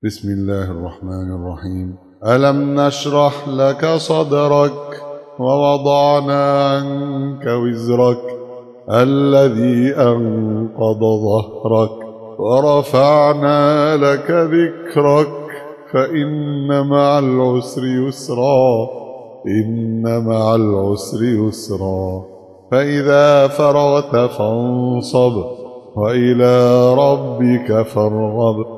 بسم الله الرحمن الرحيم. ألم نشرح لك صدرك ووضعنا عنك وزرك الذي أنقض ظهرك ورفعنا لك ذكرك فإن مع العسر يسرا إن مع العسر يسرا فإذا فرغت فانصب وإلى ربك فارغب